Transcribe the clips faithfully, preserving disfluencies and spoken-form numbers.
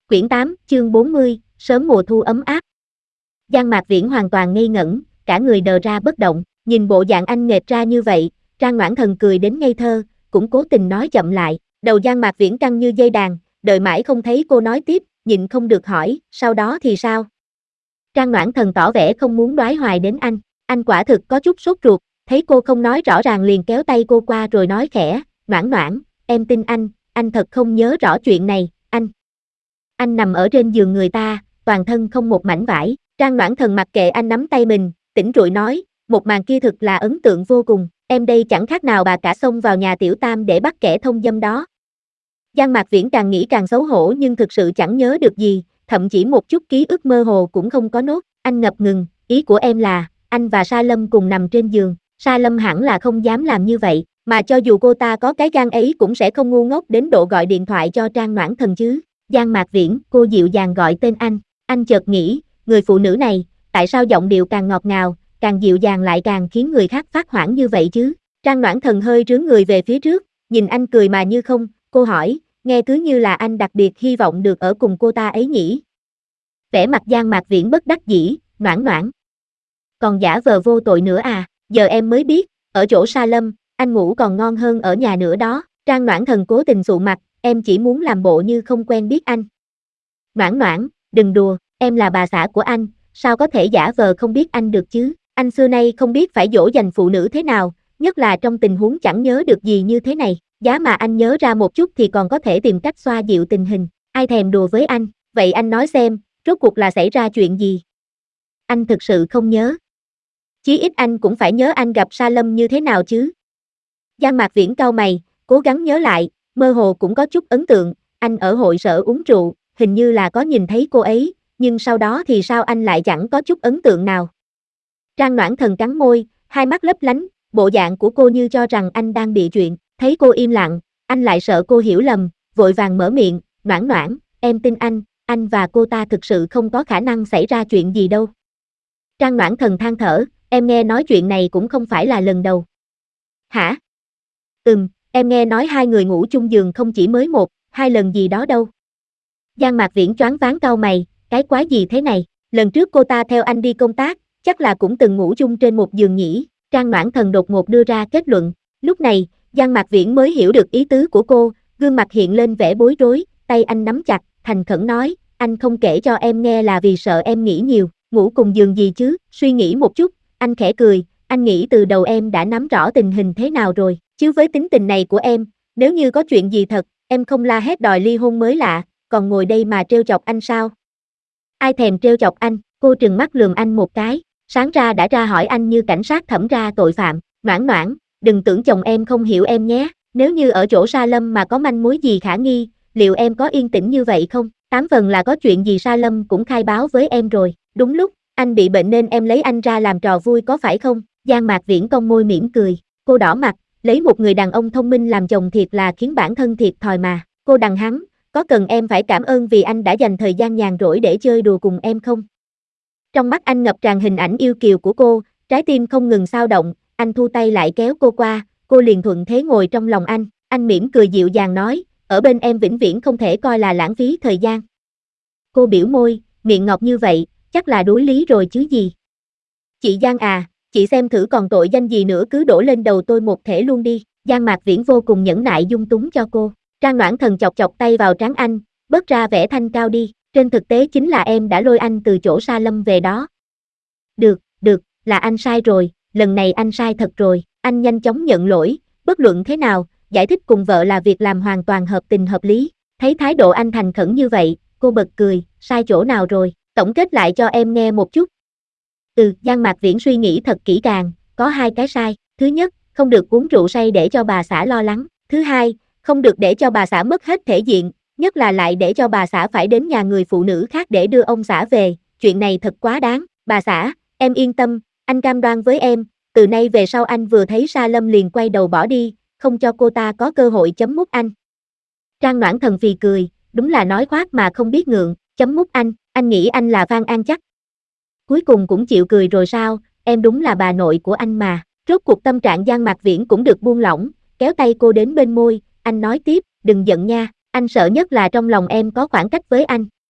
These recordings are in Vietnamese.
Quyển tám, chương bốn mươi, sớm mùa thu ấm áp. Giang Mạc Viễn hoàn toàn ngây ngẩn, cả người đờ ra bất động, nhìn bộ dạng anh nghệt ra như vậy, Trang Noãn Thần cười đến ngây thơ, cũng cố tình nói chậm lại, đầu Giang Mạc Viễn căng như dây đàn, đợi mãi không thấy cô nói tiếp, nhịn không được hỏi, sau đó thì sao? Trang Noãn Thần tỏ vẻ không muốn đoái hoài đến anh, anh quả thực có chút sốt ruột, thấy cô không nói rõ ràng liền kéo tay cô qua rồi nói khẽ, Noãn Noãn, em tin anh, anh thật không nhớ rõ chuyện này, anh. Anh nằm ở trên giường người ta, toàn thân không một mảnh vải, Trang Noãn Thần mặc kệ anh nắm tay mình, tỉnh rụi nói, một màn kia thực là ấn tượng vô cùng, em đây chẳng khác nào bà cả xông vào nhà tiểu tam để bắt kẻ thông dâm đó. Giang Mạc Viễn càng nghĩ càng xấu hổ nhưng thực sự chẳng nhớ được gì, thậm chí một chút ký ức mơ hồ cũng không có nốt, anh ngập ngừng, ý của em là, anh và Sa Lâm cùng nằm trên giường, Sa Lâm hẳn là không dám làm như vậy, mà cho dù cô ta có cái gan ấy cũng sẽ không ngu ngốc đến độ gọi điện thoại cho Trang Noãn Thần chứ. Giang Mạc Viễn, cô dịu dàng gọi tên anh, anh chợt nghĩ, người phụ nữ này, tại sao giọng điệu càng ngọt ngào, càng dịu dàng lại càng khiến người khác phát hoảng như vậy chứ? Trang Noãn Thần hơi rướn người về phía trước, nhìn anh cười mà như không, cô hỏi, nghe cứ như là anh đặc biệt hy vọng được ở cùng cô ta ấy nhỉ? Vẻ mặt Giang Mạc Viễn bất đắc dĩ, Noãn Noãn. Còn giả vờ vô tội nữa à, giờ em mới biết, ở chỗ Sa Lâm, anh ngủ còn ngon hơn ở nhà nữa đó. Trang Noãn Thần cố tình sụ mặt, em chỉ muốn làm bộ như không quen biết anh. Noãn Noãn, đừng đùa, em là bà xã của anh, sao có thể giả vờ không biết anh được chứ? Anh xưa nay không biết phải dỗ dành phụ nữ thế nào, nhất là trong tình huống chẳng nhớ được gì như thế này. Giá mà anh nhớ ra một chút thì còn có thể tìm cách xoa dịu tình hình. Ai thèm đùa với anh, vậy anh nói xem, rốt cuộc là xảy ra chuyện gì? Anh thực sự không nhớ. Chí ít anh cũng phải nhớ anh gặp Sa Lâm như thế nào chứ? Giang Mạc Viễn cau mày, cố gắng nhớ lại, mơ hồ cũng có chút ấn tượng, anh ở hội sở uống rượu, hình như là có nhìn thấy cô ấy, nhưng sau đó thì sao anh lại chẳng có chút ấn tượng nào? Trang Noãn Thần cắn môi, hai mắt lấp lánh, bộ dạng của cô như cho rằng anh đang bị chuyện, thấy cô im lặng, anh lại sợ cô hiểu lầm, vội vàng mở miệng, Noãn Noãn, em tin anh, anh và cô ta thực sự không có khả năng xảy ra chuyện gì đâu. Trang Noãn Thần than thở, em nghe nói chuyện này cũng không phải là lần đầu. Hả? Ừm, em nghe nói hai người ngủ chung giường không chỉ mới một, hai lần gì đó đâu. Giang Mạc Viễn choáng váng cau mày, cái quái gì thế này, lần trước cô ta theo anh đi công tác, chắc là cũng từng ngủ chung trên một giường nhỉ. Trang Noãn Thần đột ngột đưa ra kết luận, lúc này, Giang Mạc Viễn mới hiểu được ý tứ của cô, gương mặt hiện lên vẻ bối rối, tay anh nắm chặt, thành khẩn nói, anh không kể cho em nghe là vì sợ em nghĩ nhiều, ngủ cùng giường gì chứ, suy nghĩ một chút, anh khẽ cười, anh nghĩ từ đầu em đã nắm rõ tình hình thế nào rồi, chứ với tính tình này của em, nếu như có chuyện gì thật, em không la hét đòi ly hôn mới lạ, còn ngồi đây mà trêu chọc anh sao? Ai thèm trêu chọc anh, cô trừng mắt lườm anh một cái, sáng ra đã ra hỏi anh như cảnh sát thẩm ra tội phạm, Noãn Noãn, đừng tưởng chồng em không hiểu em nhé, nếu như ở chỗ Sa Lâm mà có manh mối gì khả nghi, liệu em có yên tĩnh như vậy không? Tám phần là có chuyện gì Sa Lâm cũng khai báo với em rồi, đúng lúc, anh bị bệnh nên em lấy anh ra làm trò vui có phải không? Giang Mạc Viễn cong môi mỉm cười, cô đỏ mặt, lấy một người đàn ông thông minh làm chồng thiệt là khiến bản thân thiệt thòi mà, cô đằng hắn, có cần em phải cảm ơn vì anh đã dành thời gian nhàn rỗi để chơi đùa cùng em không? Trong mắt anh ngập tràn hình ảnh yêu kiều của cô, trái tim không ngừng xao động, anh thu tay lại kéo cô qua, cô liền thuận thế ngồi trong lòng anh, anh mỉm cười dịu dàng nói, ở bên em vĩnh viễn không thể coi là lãng phí thời gian. Cô biểu môi, miệng ngọt như vậy, chắc là đối lý rồi chứ gì. Chị Giang à, chị xem thử còn tội danh gì nữa cứ đổ lên đầu tôi một thể luôn đi. Giang Mạc Viễn vô cùng nhẫn nại dung túng cho cô. Trang Noãn Thần chọc chọc tay vào trán anh, bớt ra vẻ thanh cao đi, trên thực tế chính là em đã lôi anh từ chỗ Sa Lâm về đó. Được, được, là anh sai rồi, lần này anh sai thật rồi, anh nhanh chóng nhận lỗi, bất luận thế nào, giải thích cùng vợ là việc làm hoàn toàn hợp tình hợp lý. Thấy thái độ anh thành khẩn như vậy, cô bật cười, sai chỗ nào rồi, tổng kết lại cho em nghe một chút. Ừ, Giang Mạc Viễn suy nghĩ thật kỹ càng, có hai cái sai, thứ nhất, không được uống rượu say để cho bà xã lo lắng, thứ hai, không được để cho bà xã mất hết thể diện, nhất là lại để cho bà xã phải đến nhà người phụ nữ khác để đưa ông xã về, chuyện này thật quá đáng, bà xã, em yên tâm, anh cam đoan với em, từ nay về sau anh vừa thấy Sa Lâm liền quay đầu bỏ đi, không cho cô ta có cơ hội chấm mút anh. Trang Noãn Thần phì cười, đúng là nói khoác mà không biết ngượng, chấm mút anh, anh nghĩ anh là Phan An chắc. Cuối cùng cũng chịu cười rồi sao, em đúng là bà nội của anh mà, rốt cuộc tâm trạng Giang Mạc Viễn cũng được buông lỏng, kéo tay cô đến bên môi, anh nói tiếp, đừng giận nha, anh sợ nhất là trong lòng em có khoảng cách với anh,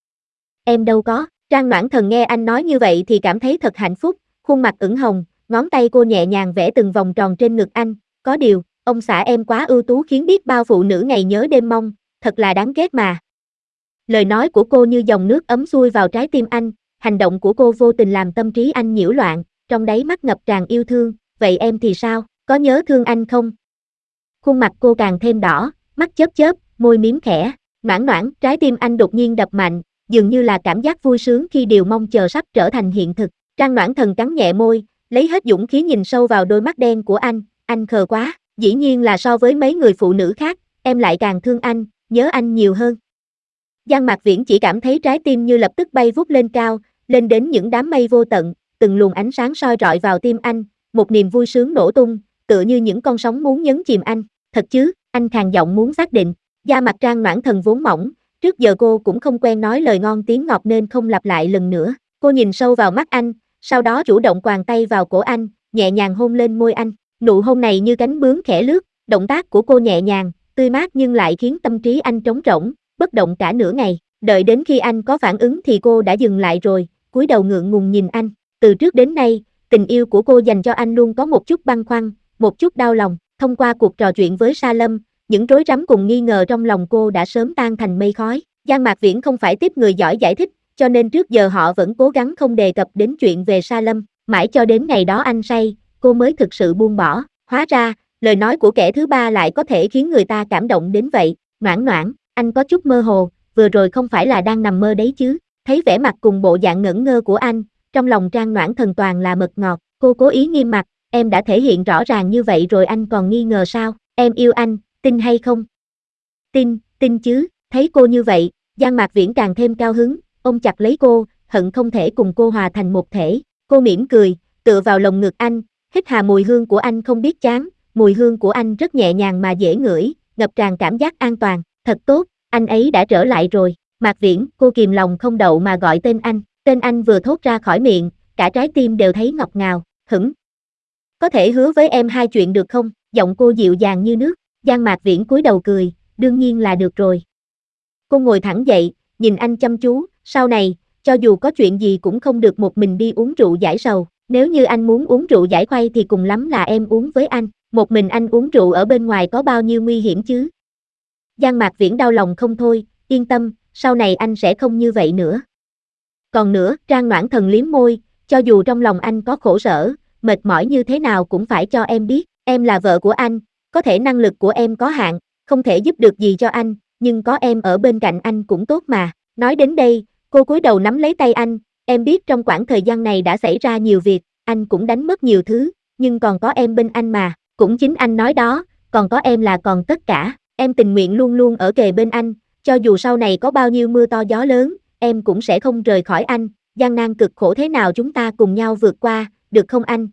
em đâu có. Trang Noãn Thần nghe anh nói như vậy thì cảm thấy thật hạnh phúc, khuôn mặt ửng hồng, ngón tay cô nhẹ nhàng vẽ từng vòng tròn trên ngực anh, có điều, ông xã em quá ưu tú khiến biết bao phụ nữ ngày nhớ đêm mong, thật là đáng ghét mà. Lời nói của cô như dòng nước ấm xuôi vào trái tim anh, hành động của cô vô tình làm tâm trí anh nhiễu loạn, trong đáy mắt ngập tràn yêu thương, vậy em thì sao, có nhớ thương anh không? Khuôn mặt cô càng thêm đỏ, mắt chớp chớp, môi miếm khẽ, noãn noãn, trái tim anh đột nhiên đập mạnh, dường như là cảm giác vui sướng khi điều mong chờ sắp trở thành hiện thực. Trang Noãn Thần cắn nhẹ môi, lấy hết dũng khí nhìn sâu vào đôi mắt đen của anh, anh khờ quá, dĩ nhiên là so với mấy người phụ nữ khác, em lại càng thương anh, nhớ anh nhiều hơn. Giang Mạc Viễn chỉ cảm thấy trái tim như lập tức bay vút lên cao, lên đến những đám mây vô tận, từng luồng ánh sáng soi rọi vào tim anh, một niềm vui sướng nổ tung, tựa như những con sóng muốn nhấn chìm anh, thật chứ, anh khàn giọng muốn xác định, da mặt Trang Noãn Thần vốn mỏng, trước giờ cô cũng không quen nói lời ngon tiếng ngọt nên không lặp lại lần nữa, cô nhìn sâu vào mắt anh, sau đó chủ động quàng tay vào cổ anh, nhẹ nhàng hôn lên môi anh, nụ hôn này như cánh bướm khẽ lướt, động tác của cô nhẹ nhàng, tươi mát nhưng lại khiến tâm trí anh trống rỗng, bất động cả nửa ngày, đợi đến khi anh có phản ứng thì cô đã dừng lại rồi, cúi đầu ngượng ngùng nhìn anh, từ trước đến nay, tình yêu của cô dành cho anh luôn có một chút băn khoăn, một chút đau lòng, thông qua cuộc trò chuyện với Sa Lâm, những rối rắm cùng nghi ngờ trong lòng cô đã sớm tan thành mây khói, Giang Mạc Viễn không phải tiếp người giỏi giải thích, cho nên trước giờ họ vẫn cố gắng không đề cập đến chuyện về Sa Lâm, mãi cho đến ngày đó anh say, cô mới thực sự buông bỏ, hóa ra, lời nói của kẻ thứ ba lại có thể khiến người ta cảm động đến vậy, noãn noãn, anh có chút mơ hồ, vừa rồi không phải là đang nằm mơ đấy chứ, thấy vẻ mặt cùng bộ dạng ngẩn ngơ của anh, trong lòng Trang Noãn Thần toàn là mật ngọt, cô cố ý nghiêm mặt, em đã thể hiện rõ ràng như vậy rồi anh còn nghi ngờ sao, em yêu anh, tin hay không? Tin, tin chứ, thấy cô như vậy, Giang Mạc Viễn càng thêm cao hứng, ôm chặt lấy cô, hận không thể cùng cô hòa thành một thể, cô mỉm cười, tựa vào lồng ngực anh, hít hà mùi hương của anh không biết chán, mùi hương của anh rất nhẹ nhàng mà dễ ngửi, ngập tràn cảm giác an toàn, thật tốt, anh ấy đã trở lại rồi, Mạc Viễn, cô kìm lòng không đậu mà gọi tên anh, tên anh vừa thốt ra khỏi miệng, cả trái tim đều thấy ngọt ngào, hửng. Có thể hứa với em hai chuyện được không, giọng cô dịu dàng như nước, Giang Mạc Viễn cúi đầu cười, đương nhiên là được rồi. Cô ngồi thẳng dậy, nhìn anh chăm chú, sau này, cho dù có chuyện gì cũng không được một mình đi uống rượu giải sầu, nếu như anh muốn uống rượu giải khuây thì cùng lắm là em uống với anh, một mình anh uống rượu ở bên ngoài có bao nhiêu nguy hiểm chứ. Giang Mạc Viễn đau lòng không thôi, yên tâm, sau này anh sẽ không như vậy nữa. Còn nữa, Trang Noãn Thần liếm môi, cho dù trong lòng anh có khổ sở, mệt mỏi như thế nào cũng phải cho em biết, em là vợ của anh, có thể năng lực của em có hạn, không thể giúp được gì cho anh, nhưng có em ở bên cạnh anh cũng tốt mà. Nói đến đây, cô cúi đầu nắm lấy tay anh, em biết trong khoảng thời gian này đã xảy ra nhiều việc, anh cũng đánh mất nhiều thứ, nhưng còn có em bên anh mà, cũng chính anh nói đó, còn có em là còn tất cả, em tình nguyện luôn luôn ở kề bên anh, cho dù sau này có bao nhiêu mưa to gió lớn, em cũng sẽ không rời khỏi anh, gian nan cực khổ thế nào chúng ta cùng nhau vượt qua, được không anh?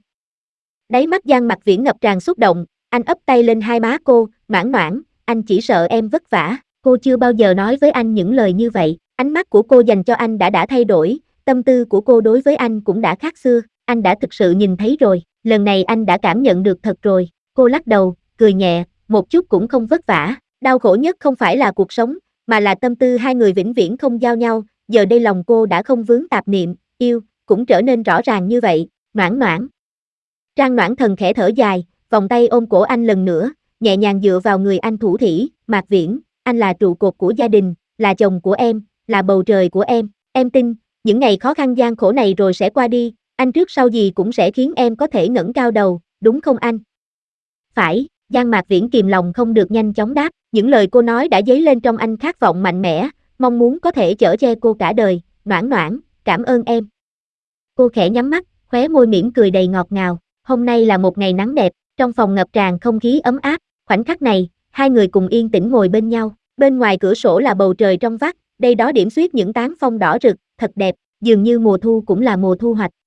Đáy mắt Giang Mạc Viễn ngập tràn xúc động, anh ấp tay lên hai má cô, noãn noãn, anh chỉ sợ em vất vả, cô chưa bao giờ nói với anh những lời như vậy, ánh mắt của cô dành cho anh đã đã thay đổi, tâm tư của cô đối với anh cũng đã khác xưa, anh đã thực sự nhìn thấy rồi, lần này anh đã cảm nhận được thật rồi, cô lắc đầu, cười nhẹ, một chút cũng không vất vả, đau khổ nhất không phải là cuộc sống, mà là tâm tư hai người vĩnh viễn không giao nhau, giờ đây lòng cô đã không vướng tạp niệm, yêu, cũng trở nên rõ ràng như vậy, noãn noãn. Trang Noãn Thần khẽ thở dài, vòng tay ôm cổ anh lần nữa, nhẹ nhàng dựa vào người anh thủ thỉ, Mạc Viễn, anh là trụ cột của gia đình, là chồng của em, là bầu trời của em, em tin, những ngày khó khăn gian khổ này rồi sẽ qua đi, anh trước sau gì cũng sẽ khiến em có thể ngẩng cao đầu, đúng không anh? Phải, Giang Mạc Viễn kìm lòng không được nhanh chóng đáp, những lời cô nói đã dấy lên trong anh khát vọng mạnh mẽ, mong muốn có thể chở che cô cả đời, noãn noãn, cảm ơn em. Cô khẽ nhắm mắt, khóe môi mỉm cười đầy ngọt ngào, hôm nay là một ngày nắng đẹp, trong phòng ngập tràn không khí ấm áp, khoảnh khắc này, hai người cùng yên tĩnh ngồi bên nhau, bên ngoài cửa sổ là bầu trời trong vắt, đây đó điểm xuyết những tán phong đỏ rực, thật đẹp, dường như mùa thu cũng là mùa thu hoạch,